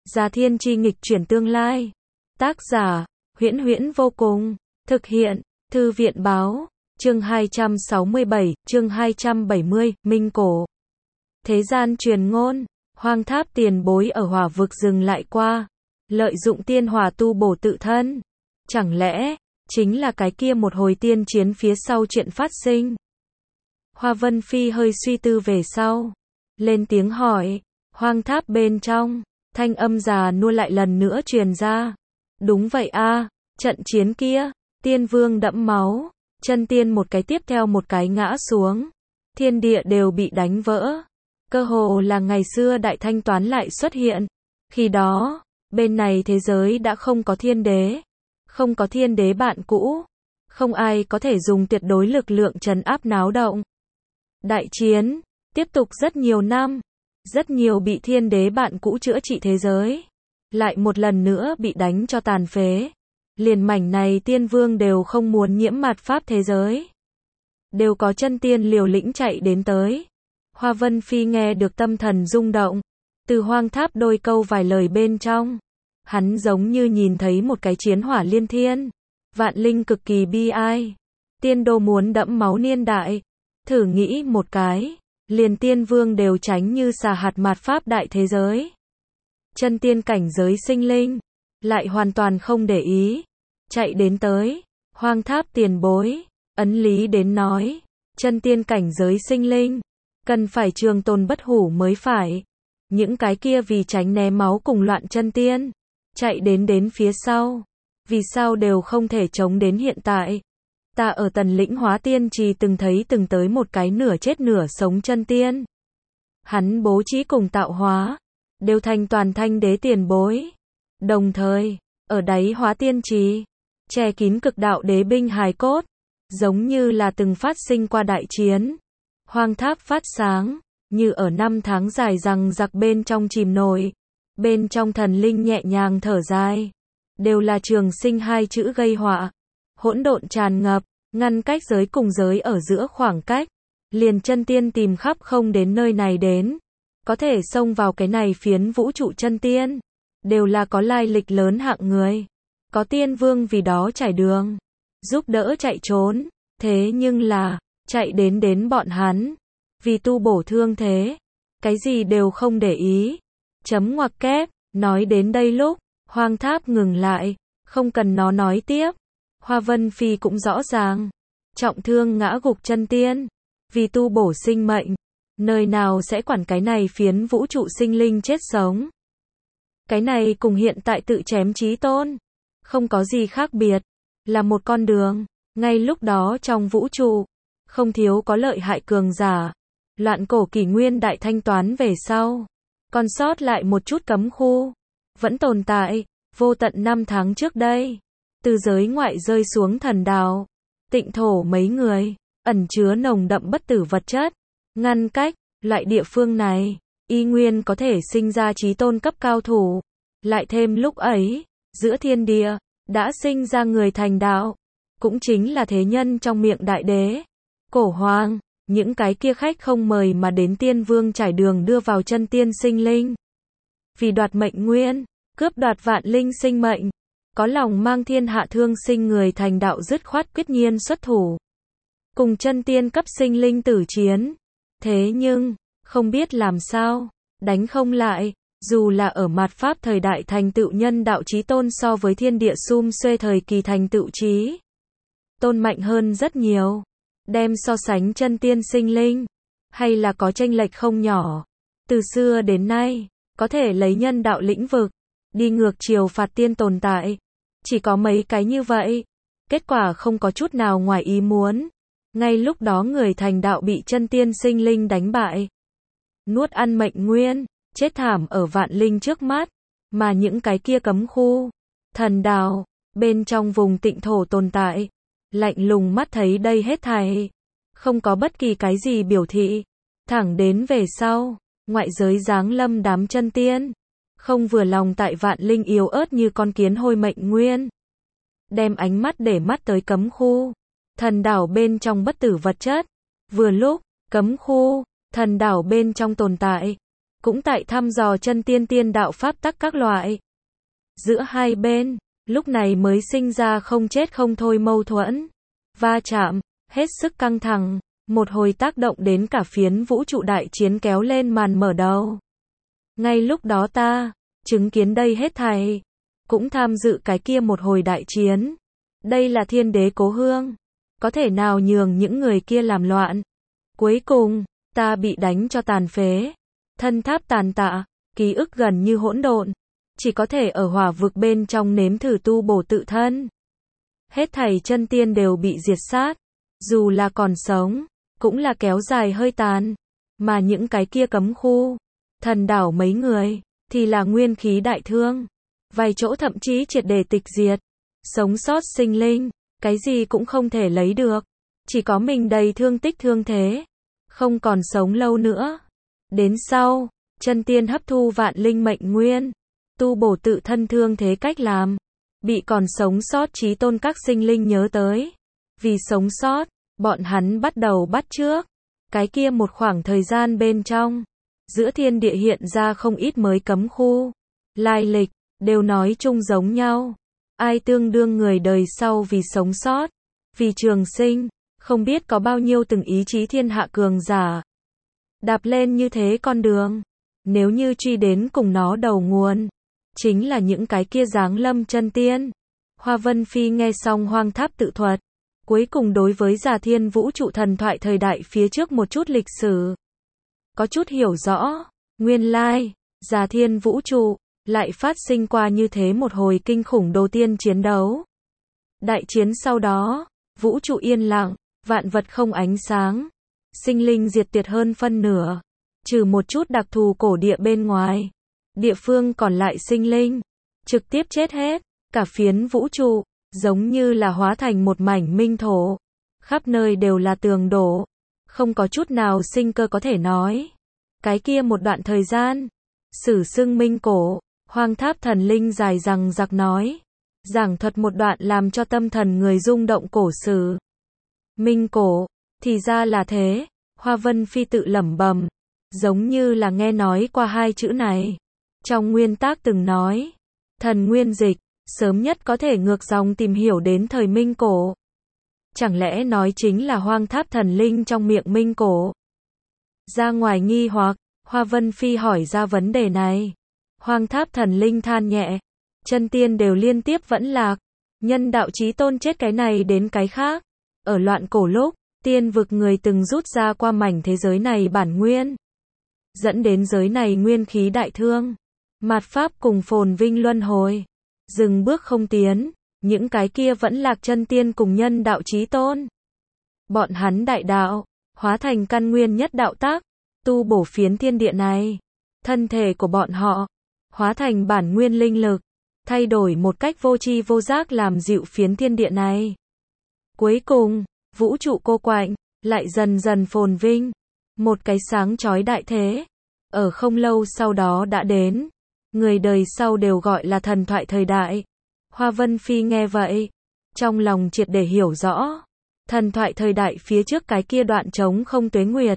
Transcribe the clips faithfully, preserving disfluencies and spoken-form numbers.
Gia Thiên Chi nghịch chuyển tương lai. Tác giả, Huyễn Huyễn vô cùng. Thực hiện, Thư viện báo. Chương hai trăm sáu mươi bảy, chương hai trăm bảy mươi, Minh Cổ. Thế gian truyền ngôn, Hoang Tháp tiền bối ở hỏa vực dừng lại qua, lợi dụng tiên hỏa tu bổ tự thân. Chẳng lẽ, chính là cái kia một hồi tiên chiến phía sau chuyện phát sinh? Hoa Vân Phi hơi suy tư về sau, lên tiếng hỏi. Hoang Tháp bên trong, thanh âm già nua lại lần nữa truyền ra. Đúng vậy a, trận chiến kia, tiên vương đẫm máu, chân tiên một cái tiếp theo một cái ngã xuống, thiên địa đều bị đánh vỡ. Cơ hồ là ngày xưa đại thanh toán lại xuất hiện. Khi đó, bên này thế giới đã không có thiên đế, không có thiên đế bạn cũ, không ai có thể dùng tuyệt đối lực lượng trấn áp náo động. Đại chiến tiếp tục rất nhiều năm, rất nhiều bị thiên đế bạn cũ chữa trị thế giới, lại một lần nữa bị đánh cho tàn phế. Liền mảnh này tiên vương đều không muốn nhiễm mạt pháp thế giới, đều có chân tiên liều lĩnh chạy đến tới. Hoa Vân Phi nghe được tâm thần rung động, từ Hoang Tháp đôi câu vài lời bên trong, hắn giống như nhìn thấy một cái chiến hỏa liên thiên, vạn linh cực kỳ bi ai, tiên đô muốn đẫm máu niên đại. Thử nghĩ một cái, liền tiên vương đều tránh như xà hạt mạt pháp đại thế giới, chân tiên cảnh giới sinh linh lại hoàn toàn không để ý, chạy đến tới. Hoang Tháp tiền bối ấn lý đến nói, chân tiên cảnh giới sinh linh cần phải trường tồn bất hủ mới phải. Những cái kia vì tránh né máu cùng loạn chân tiên, chạy đến đến phía sau, vì sao đều không thể chống đến hiện tại? Ta ở Tần Lĩnh Hóa Tiên Trì từng thấy từng tới một cái nửa chết nửa sống chân tiên. Hắn bố trí cùng tạo hóa, đều thành toàn thanh đế tiền bối. Đồng thời, ở đáy Hóa Tiên Trì, che kín cực đạo đế binh hài cốt, giống như là từng phát sinh qua đại chiến. Hoang Tháp phát sáng, như ở năm tháng dài rằng giặc bên trong chìm nổi. Bên trong thần linh nhẹ nhàng thở dài, đều là trường sinh hai chữ gây họa. Hỗn độn tràn ngập, ngăn cách giới cùng giới ở giữa khoảng cách, liền chân tiên tìm khắp không đến nơi này đến. Có thể xông vào cái này phiến vũ trụ chân tiên, đều là có lai lịch lớn hạng người. Có tiên vương vì đó trải đường, giúp đỡ chạy trốn. Thế nhưng là, chạy đến đến bọn hắn, vì tu bổ thương thế, cái gì đều không để ý. Chấm ngoặc kép, nói đến đây lúc, Hoang Tháp ngừng lại, không cần nó nói tiếp. Hoa Vân Phi cũng rõ ràng, trọng thương ngã gục chân tiên, vì tu bổ sinh mệnh, nơi nào sẽ quản cái này phiến vũ trụ sinh linh chết sống. Cái này cùng hiện tại tự chém chí tôn, không có gì khác biệt, là một con đường. Ngay lúc đó trong vũ trụ, không thiếu có lợi hại cường giả. Loạn cổ kỷ nguyên đại thanh toán về sau, còn sót lại một chút cấm khu, vẫn tồn tại. Vô tận năm tháng trước đây, từ giới ngoại rơi xuống thần đào, tịnh thổ mấy người, ẩn chứa nồng đậm bất tử vật chất, ngăn cách, loại địa phương này, y nguyên có thể sinh ra chí tôn cấp cao thủ. Lại thêm lúc ấy, giữa thiên địa, đã sinh ra người thành đạo, cũng chính là thế nhân trong miệng đại đế. Cổ Hoàng, những cái kia khách không mời mà đến tiên vương trải đường đưa vào chân tiên sinh linh. Vì đoạt mệnh nguyên, cướp đoạt vạn linh sinh mệnh, có lòng mang thiên hạ thương sinh người thành đạo dứt khoát quyết nhiên xuất thủ, cùng chân tiên cấp sinh linh tử chiến. Thế nhưng, không biết làm sao, đánh không lại. Dù là ở mạt pháp thời đại thành tựu nhân đạo chí tôn so với thiên địa sum xuê thời kỳ thành tựu chí tôn mạnh hơn rất nhiều. Đem so sánh chân tiên sinh linh, hay là có chênh lệch không nhỏ. Từ xưa đến nay, có thể lấy nhân đạo lĩnh vực, đi ngược chiều phạt tiên tồn tại. Chỉ có mấy cái như vậy. Kết quả không có chút nào ngoài ý muốn. Ngay lúc đó người thành đạo bị chân tiên sinh linh đánh bại, nuốt ăn mệnh nguyên, chết thảm ở vạn linh trước mắt. Mà những cái kia cấm khu, thần đào, bên trong vùng tịnh thổ tồn tại, lạnh lùng mắt thấy đây hết thảy, không có bất kỳ cái gì biểu thị. Thẳng đến về sau, ngoại giới giáng lâm đám chân tiên, không vừa lòng tại vạn linh yếu ớt như con kiến hôi mệnh nguyên, đem ánh mắt để mắt tới cấm khu, thần đảo bên trong bất tử vật chất. Vừa lúc, cấm khu, thần đảo bên trong tồn tại, cũng tại thăm dò chân tiên tiên đạo pháp tắc các loại. Giữa hai bên, lúc này mới sinh ra không chết không thôi mâu thuẫn, va chạm, hết sức căng thẳng, một hồi tác động đến cả phiến vũ trụ đại chiến kéo lên màn mở đầu. Ngay lúc đó ta, chứng kiến đây hết thảy, cũng tham dự cái kia một hồi đại chiến. Đây là thiên đế cố hương, có thể nào nhường những người kia làm loạn. Cuối cùng, ta bị đánh cho tàn phế, thân tháp tàn tạ, ký ức gần như hỗn độn, chỉ có thể ở hỏa vực bên trong nếm thử tu bổ tự thân. Hết thảy chân tiên đều bị diệt sát, dù là còn sống, cũng là kéo dài hơi tàn, mà những cái kia cấm khu, thần đảo mấy người, thì là nguyên khí đại thương, vài chỗ thậm chí triệt để tịch diệt, sống sót sinh linh, cái gì cũng không thể lấy được, chỉ có mình đầy thương tích thương thế, không còn sống lâu nữa. Đến sau, chân tiên hấp thu vạn linh mệnh nguyên, tu bổ tự thân thương thế cách làm, bị còn sống sót chí tôn các sinh linh nhớ tới. Vì sống sót, bọn hắn bắt đầu bắt chước. Cái kia một khoảng thời gian bên trong, giữa thiên địa hiện ra không ít mới cấm khu. Lai lịch, đều nói chung giống nhau. Ai tương đương người đời sau vì sống sót, vì trường sinh, không biết có bao nhiêu từng ý chí thiên hạ cường giả. Đạp lên như thế con đường, nếu như truy đến cùng nó đầu nguồn, chính là những cái kia giáng lâm chân tiên. Hoa Vân Phi nghe xong Hoang Tháp tự thuật, cuối cùng đối với Già Thiên vũ trụ thần thoại thời đại phía trước một chút lịch sử, có chút hiểu rõ. Nguyên lai, Già Thiên vũ trụ lại phát sinh qua như thế một hồi kinh khủng đồ tiên chiến đấu. Đại chiến sau đó, vũ trụ yên lặng, vạn vật không ánh sáng, sinh linh diệt tuyệt hơn phân nửa, trừ một chút đặc thù cổ địa bên ngoài, địa phương còn lại sinh linh trực tiếp chết hết. Cả phiến vũ trụ giống như là hóa thành một mảnh minh thổ, khắp nơi đều là tường đổ, không có chút nào sinh cơ có thể nói. Cái kia một đoạn thời gian, sử xưng minh cổ, Hoang Tháp thần linh dài dằng dặc nói, giảng thuật một đoạn làm cho tâm thần người rung động cổ sử. Minh cổ, thì ra là thế. Hoa Vân Phi tự lẩm bẩm, giống như là nghe nói qua hai chữ này. Trong nguyên tác từng nói, thần nguyên dịch, sớm nhất có thể ngược dòng tìm hiểu đến thời Minh cổ. Chẳng lẽ nói chính là Hoang Tháp thần linh trong miệng Minh cổ? Ra ngoài nghi hoặc, Hoa Vân Phi hỏi ra vấn đề này. Hoang Tháp thần linh than nhẹ, chân tiên đều liên tiếp vẫn lạc, nhân đạo chí tôn chết cái này đến cái khác. Ở loạn cổ lúc, tiên vực người từng rút ra qua mảnh thế giới này bản nguyên, dẫn đến giới này nguyên khí đại thương, mạt pháp cùng phồn vinh luân hồi, dừng bước không tiến. Những cái kia vẫn lạc chân tiên cùng nhân đạo chí tôn, bọn hắn đại đạo hóa thành căn nguyên nhất đạo tác, tu bổ phiến thiên địa này. Thân thể của bọn họ hóa thành bản nguyên linh lực, thay đổi một cách vô tri vô giác làm dịu phiến thiên địa này. Cuối cùng, vũ trụ cô quạnh lại dần dần phồn vinh, một cái sáng chói đại thế ở không lâu sau đó đã đến. Người đời sau đều gọi là thần thoại thời đại. Hoa Vân Phi nghe vậy, trong lòng triệt để hiểu rõ, thần thoại thời đại phía trước cái kia đoạn trống không tuế nguyệt,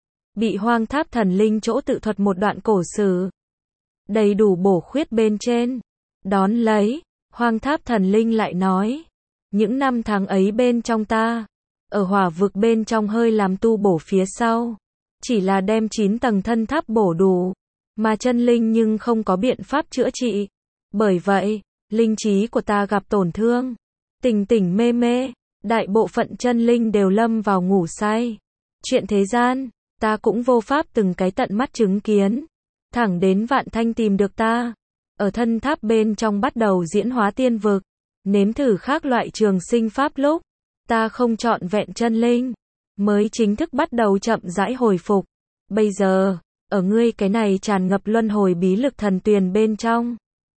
bị Hoang Tháp thần linh chỗ tự thuật một đoạn cổ sử, đầy đủ bổ khuyết bên trên. Đón lấy, Hoang Tháp thần linh lại nói, những năm tháng ấy bên trong ta, ở hỏa vực bên trong hơi làm tu bổ phía sau, chỉ là đem chín tầng thân tháp bổ đủ, mà chân linh nhưng không có biện pháp chữa trị. Bởi vậy, linh trí của ta gặp tổn thương, tỉnh tỉnh mê mê, đại bộ phận chân linh đều lâm vào ngủ say. Chuyện thế gian, ta cũng vô pháp từng cái tận mắt chứng kiến. Thẳng đến Vạn Thanh tìm được ta, ở thân tháp bên trong bắt đầu diễn hóa tiên vực, nếm thử khác loại trường sinh pháp lúc, ta không trọn vẹn chân linh, mới chính thức bắt đầu chậm rãi hồi phục. Bây giờ, ở ngươi cái này tràn ngập luân hồi bí lực thần tuyền bên trong,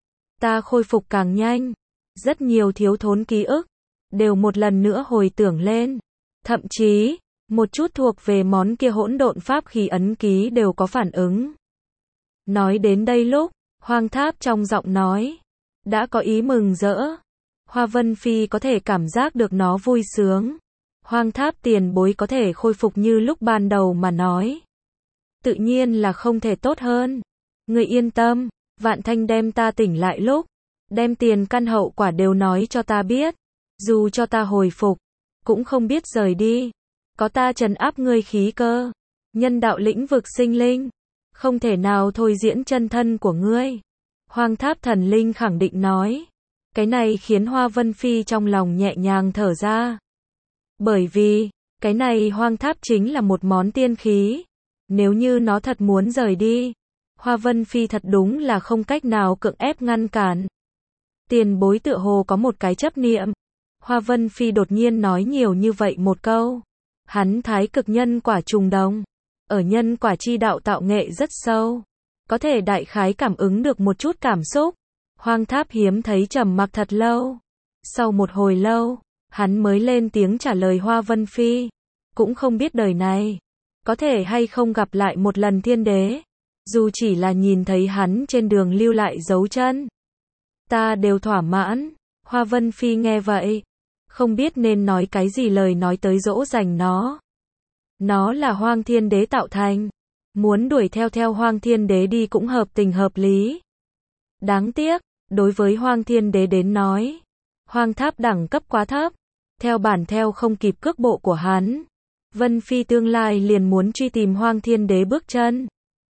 ta khôi phục càng nhanh, rất nhiều thiếu thốn ký ức, đều một lần nữa hồi tưởng lên. Thậm chí, một chút thuộc về món kia hỗn độn pháp khí ấn ký đều có phản ứng. Nói đến đây lúc, Hoang Tháp trong giọng nói, đã có ý mừng rỡ. Hoa Vân Phi có thể cảm giác được nó vui sướng. Hoang Tháp tiền bối có thể khôi phục như lúc ban đầu mà nói. tự nhiên là không thể tốt hơn. Ngươi yên tâm, Vạn Thanh đem ta tỉnh lại lúc, đem tiền căn hậu quả đều nói cho ta biết. Dù cho ta hồi phục, cũng không biết rời đi. Có ta trấn áp ngươi khí cơ. Nhân đạo lĩnh vực sinh linh. Không thể nào thôi diễn chân thân của ngươi. Hoang Tháp Thần Linh khẳng định nói. Cái này khiến Hoa Vân Phi trong lòng nhẹ nhàng thở ra. Bởi vì, cái này hoang tháp chính là một món tiên khí. Nếu như nó thật muốn rời đi, Hoa Vân Phi thật đúng là không cách nào cưỡng ép ngăn cản. Tiền bối tựa hồ có một cái chấp niệm. Hoa Vân Phi đột nhiên nói nhiều như vậy một câu. Hắn thái cực nhân quả trùng đồng. Ở nhân quả chi đạo tạo nghệ rất sâu. Có thể đại khái cảm ứng được một chút cảm xúc. Hoang Tháp hiếm thấy trầm mặc thật lâu. Sau một hồi lâu, hắn mới lên tiếng trả lời Hoa Vân Phi. Cũng không biết đời này, có thể hay không gặp lại một lần thiên đế. Dù chỉ là nhìn thấy hắn trên đường lưu lại dấu chân. Ta đều thỏa mãn. Hoa Vân Phi nghe vậy, không biết nên nói cái gì lời nói tới dỗ dành nó. Nó là Hoang Thiên Đế tạo thành. Muốn đuổi theo theo Hoang Thiên Đế đi cũng hợp tình hợp lý. Đáng tiếc, đối với Hoang Thiên Đế đến nói, Hoang Tháp đẳng cấp quá thấp, theo bản theo không kịp cước bộ của hắn. Vân Phi tương lai liền muốn truy tìm Hoang Thiên Đế bước chân.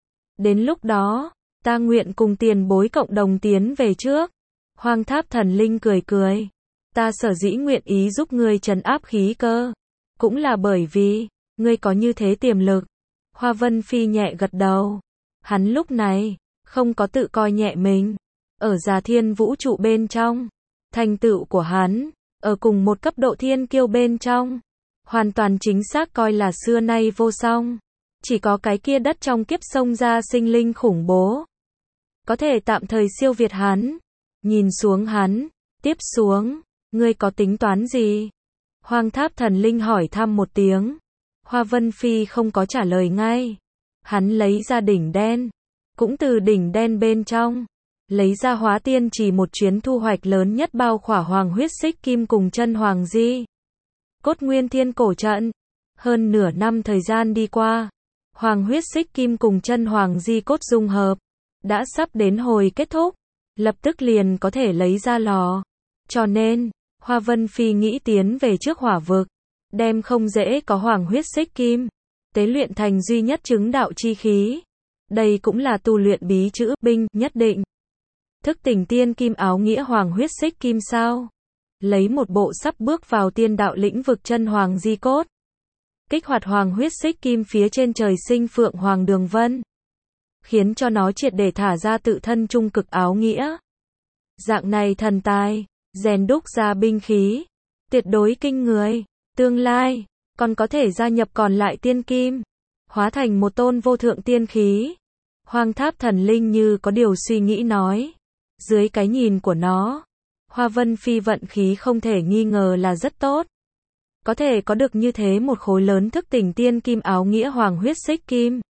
Đến lúc đó, ta nguyện cùng tiền bối cộng đồng tiến về trước. Hoang Tháp Thần Linh cười cười. Ta sở dĩ nguyện ý giúp ngươi trấn áp khí cơ, cũng là bởi vì, ngươi có như thế tiềm lực. Hoa Vân Phi nhẹ gật đầu. Hắn lúc này, không có tự coi nhẹ mình. Ở Già Thiên vũ trụ bên trong, thành tựu của hắn, ở cùng một cấp độ thiên kiêu bên trong, hoàn toàn chính xác coi là xưa nay vô song. Chỉ có cái kia đất trong kiếp sông ra sinh linh khủng bố, có thể tạm thời siêu việt hắn. Nhìn xuống hắn, tiếp xuống, ngươi có tính toán gì? Hoang Tháp Thần Linh hỏi thăm một tiếng. Hoa Vân Phi không có trả lời ngay. Hắn lấy ra đỉnh đen, cũng từ đỉnh đen bên trong, lấy ra Hóa Tiên Chỉ một chuyến thu hoạch lớn nhất bao khỏa Hoàng huyết xích kim cùng chân Hoàng Di Cốt Nguyên Thiên cổ trận. Hơn nửa năm thời gian đi qua, Hoàng huyết xích kim cùng chân Hoàng Di Cốt dung hợp, đã sắp đến hồi kết thúc, lập tức liền có thể lấy ra lò. Cho nên, Hoa Vân Phi nghĩ tiến về trước hỏa vực, đem không dễ có Hoàng huyết xích kim, tế luyện thành duy nhất chứng đạo chi khí. Đây cũng là tu luyện bí chữ binh nhất định. Thức tỉnh tiên kim áo nghĩa Hoàng huyết xích kim sao? Lấy một bộ sắp bước vào tiên đạo lĩnh vực chân Hoàng Di Cốt, kích hoạt Hoàng huyết xích kim phía trên trời sinh Phượng Hoàng Đường Vân, khiến cho nó triệt để thả ra tự thân trung cực áo nghĩa. Dạng này thần tài, rèn đúc ra binh khí, tuyệt đối kinh người. Tương lai, còn có thể gia nhập còn lại tiên kim, hóa thành một tôn vô thượng tiên khí. Hoang Tháp Thần Linh như có điều suy nghĩ nói. Dưới cái nhìn của nó, Hoa Vân Phi vận khí không thể nghi ngờ là rất tốt. Có thể có được như thế một khối lớn thức tỉnh tiên kim áo nghĩa Hoàng huyết xích kim,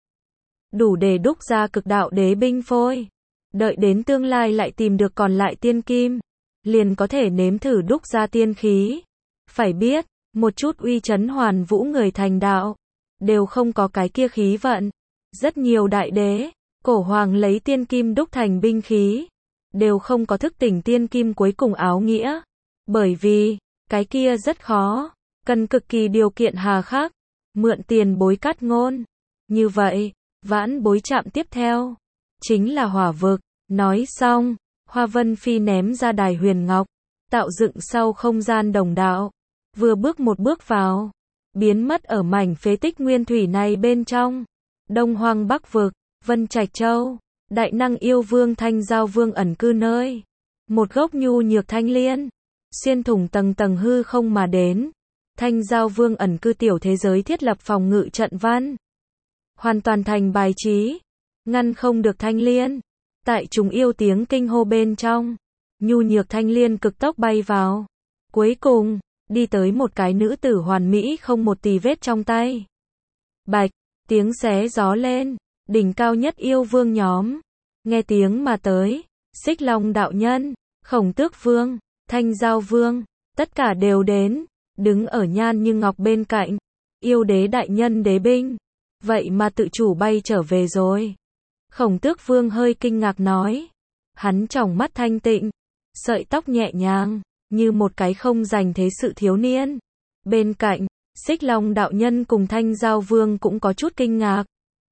đủ để đúc ra cực đạo đế binh phôi. Đợi đến tương lai lại tìm được còn lại tiên kim, liền có thể nếm thử đúc ra tiên khí. Phải biết, một chút uy chấn hoàn vũ người thành đạo, đều không có cái kia khí vận. Rất nhiều đại đế, cổ hoàng lấy tiên kim đúc thành binh khí, đều không có thức tỉnh tiên kim cuối cùng áo nghĩa. Bởi vì, cái kia rất khó, cần cực kỳ điều kiện hà khắc, mượn tiền bối cắt ngôn. Như vậy, vãn bối chạm tiếp theo, chính là hỏa vực. Nói xong, Hoa Vân Phi ném ra đài huyền ngọc, tạo dựng sau không gian đồng đạo. Vừa bước một bước vào, biến mất ở mảnh phế tích nguyên thủy này bên trong. Đông Hoang Bắc vực, Vân Trạch Châu, đại năng yêu vương Thanh Giao Vương ẩn cư nơi. Một gốc nhu nhược thanh liên, xuyên thủng tầng tầng hư không mà đến. Thanh Giao Vương ẩn cư tiểu thế giới thiết lập phòng ngự trận văn, hoàn toàn thành bài trí, ngăn không được thanh liên. Tại chúng yêu tiếng kinh hô bên trong, nhu nhược thanh liên cực tốc bay vào. Cuối cùng, đi tới một cái nữ tử hoàn mỹ không một tì vết trong tay. Bạch, tiếng xé gió lên, đỉnh cao nhất yêu vương nhóm. Nghe tiếng mà tới, Xích Long đạo nhân, Khổng Tước Vương, Thanh Giao Vương, tất cả đều đến, đứng ở Nhan Như Ngọc bên cạnh. Yêu đế đại nhân đế binh, vậy mà tự chủ bay trở về rồi. Khổng Tước Vương hơi kinh ngạc nói. Hắn tròng mắt thanh tịnh, sợi tóc nhẹ nhàng, như một cái không dành thế sự thiếu niên. Bên cạnh, Xích Long đạo nhân cùng Thanh Giao Vương cũng có chút kinh ngạc.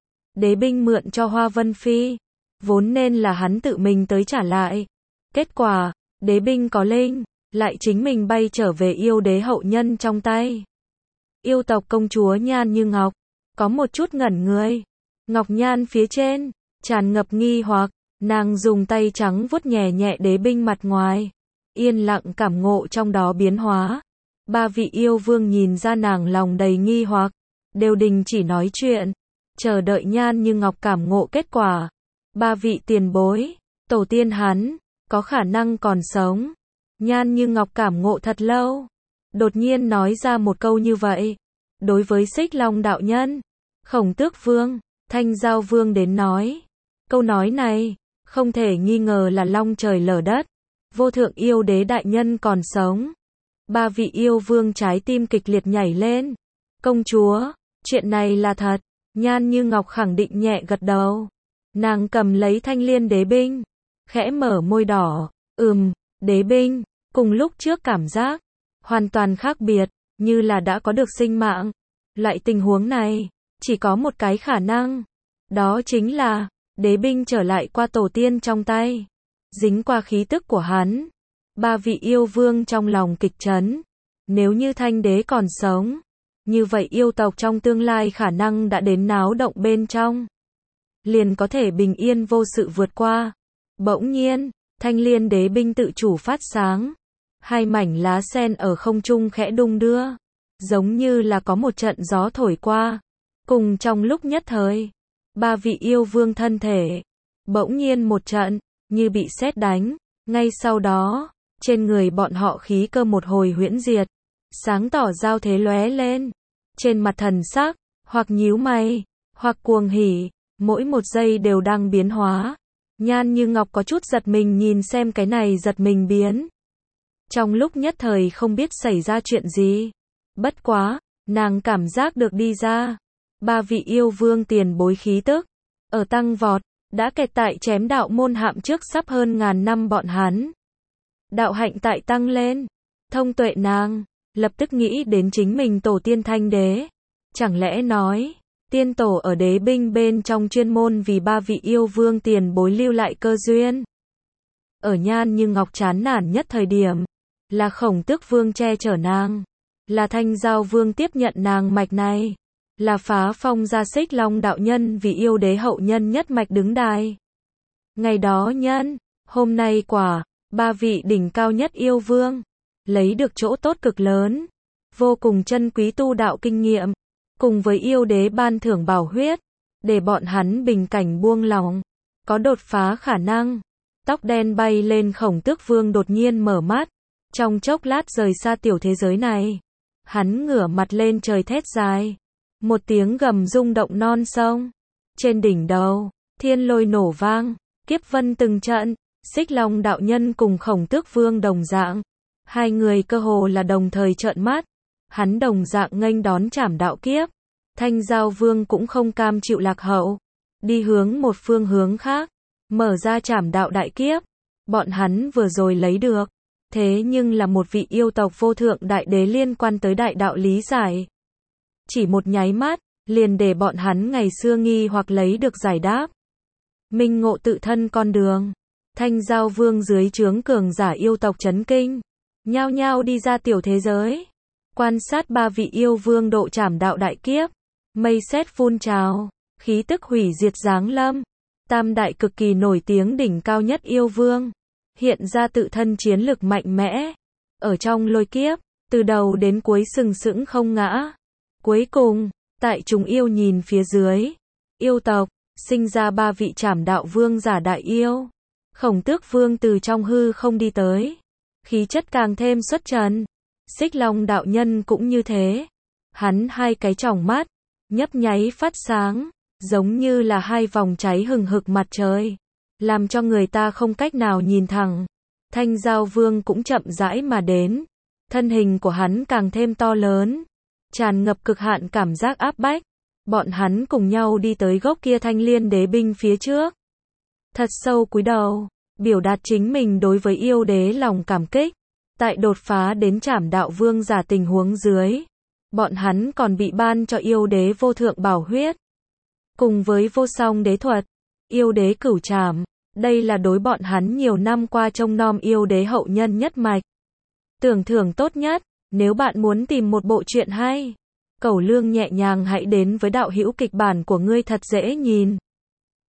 Đế binh mượn cho Hoa Vân Phi, vốn nên là hắn tự mình tới trả lại. Kết quả, đế binh có linh, lại chính mình bay trở về yêu đế hậu nhân trong tay. Yêu tộc công chúa Nhan Như Ngọc, có một chút ngẩn người. Ngọc nhan phía trên, tràn ngập nghi hoặc, nàng dùng tay trắng vuốt nhẹ nhẹ đế binh mặt ngoài. Yên lặng cảm ngộ trong đó biến hóa. Ba vị yêu vương nhìn ra nàng lòng đầy nghi hoặc, đều đình chỉ nói chuyện, chờ đợi Nhan Như Ngọc cảm ngộ kết quả. Ba vị tiền bối, tổ tiên hắn, có khả năng còn sống. Nhan Như Ngọc cảm ngộ thật lâu, đột nhiên nói ra một câu như vậy. Đối với Xích Long đạo nhân, Khổng Tước Vương, Thanh Giao Vương đến nói. Câu nói này, không thể nghi ngờ là long trời lở đất. Vô thượng yêu đế đại nhân còn sống. Ba vị yêu vương trái tim kịch liệt nhảy lên. Công chúa, chuyện này là thật. Nhan Như Ngọc khẳng định nhẹ gật đầu. Nàng cầm lấy thanh liên đế binh, khẽ mở môi đỏ. Ừm, đế binh, cùng lúc trước cảm giác, hoàn toàn khác biệt, như là đã có được sinh mạng. Loại tình huống này, chỉ có một cái khả năng. Đó chính là, đế binh trở lại qua tổ tiên trong tay. Dính qua khí tức của hắn. Ba vị yêu vương trong lòng kịch chấn. Nếu như thanh đế còn sống, như vậy yêu tộc trong tương lai khả năng đã đến náo động bên trong. Liền có thể bình yên vô sự vượt qua. Bỗng nhiên, thanh liên đế binh tự chủ phát sáng. Hai mảnh lá sen ở không trung khẽ đung đưa. Giống như là có một trận gió thổi qua. Cùng trong lúc nhất thời, ba vị yêu vương thân thể, bỗng nhiên một trận, như bị sét đánh. Ngay sau đó, trên người bọn họ khí cơ một hồi huyễn diệt. Sáng tỏ giao thế lóe lên. Trên mặt thần sắc, hoặc nhíu mày, hoặc cuồng hỉ, mỗi một giây đều đang biến hóa. Nhan Như Ngọc có chút giật mình nhìn xem cái này giật mình biến. Trong lúc nhất thời không biết xảy ra chuyện gì. Bất quá, nàng cảm giác được đi ra. Ba vị yêu vương tiền bối khí tức, ở tăng vọt, đã kẹt tại chém đạo môn hạm trước sắp hơn ngàn năm bọn hắn. Đạo hạnh tại tăng lên. Thông tuệ nàng, lập tức nghĩ đến chính mình tổ tiên thanh đế. Chẳng lẽ nói, tiên tổ ở đế binh bên trong chuyên môn vì ba vị yêu vương tiền bối lưu lại cơ duyên. Ở Nhan Như Ngọc chán nản nhất thời điểm, là Khổng Tước Vương che chở nàng, là Thanh Giao Vương tiếp nhận nàng mạch này, là Phá Phong ra Xích Long đạo nhân vì yêu đế hậu nhân nhất mạch đứng đài. Ngày đó nhân, hôm nay quả, ba vị đỉnh cao nhất yêu vương, lấy được chỗ tốt cực lớn, vô cùng chân quý tu đạo kinh nghiệm, cùng với yêu đế ban thưởng bảo huyết, để bọn hắn bình cảnh buông lòng, có đột phá khả năng. Tóc đen bay lên Khổng Tước Vương đột nhiên mở mắt, trong chốc lát rời xa tiểu thế giới này. Hắn ngửa mặt lên trời thét dài, một tiếng gầm rung động non sông. Trên đỉnh đầu, thiên lôi nổ vang, kiếp vân từng trận. Xích Long đạo nhân cùng Khổng Tước Vương đồng dạng, hai người cơ hồ là đồng thời trợn mắt. Hắn đồng dạng nghênh đón trảm đạo kiếp. Thanh Giao Vương cũng không cam chịu lạc hậu, đi hướng một phương hướng khác, mở ra trảm đạo đại kiếp. Bọn hắn vừa rồi lấy được, thế nhưng là một vị yêu tộc vô thượng đại đế liên quan tới đại đạo lý giải. Chỉ một nháy mắt, liền để bọn hắn ngày xưa nghi hoặc lấy được giải đáp. Minh ngộ tự thân con đường. Thanh Giao Vương dưới trướng cường giả yêu tộc chấn kinh, nhao nhao đi ra tiểu thế giới, quan sát ba vị yêu vương độ trảm đạo đại kiếp. Mây sét phun trào, khí tức hủy diệt giáng lâm. Tam đại cực kỳ nổi tiếng đỉnh cao nhất yêu vương, hiện ra tự thân chiến lực mạnh mẽ. Ở trong lôi kiếp, từ đầu đến cuối sừng sững không ngã. Cuối cùng, tại chúng yêu nhìn phía dưới, yêu tộc, sinh ra ba vị trảm đạo vương giả đại yêu. Khổng Tước Vương từ trong hư không đi tới, khí chất càng thêm xuất trần. Xích Long đạo nhân cũng như thế. Hắn hai cái tròng mắt, nhấp nháy phát sáng, giống như là hai vòng cháy hừng hực mặt trời, làm cho người ta không cách nào nhìn thẳng. Thanh Giao Vương cũng chậm rãi mà đến, thân hình của hắn càng thêm to lớn, tràn ngập cực hạn cảm giác áp bách, Bọn hắn cùng nhau đi tới gốc kia thanh liên đế binh phía trước. Thật sâu cúi đầu, biểu đạt chính mình đối với yêu đế lòng cảm kích. Tại đột phá đến trảm đạo vương giả tình huống dưới, bọn hắn còn bị ban cho yêu đế vô thượng bảo huyết. Cùng với vô song đế thuật, yêu đế cửu trảm, đây là đối bọn hắn nhiều năm qua trông nom yêu đế hậu nhân nhất mạch. Tưởng thưởng tốt nhất, nếu bạn muốn tìm một bộ truyện hay, Cẩu Lương nhẹ nhàng hãy đến với đạo hữu kịch bản của ngươi thật dễ nhìn.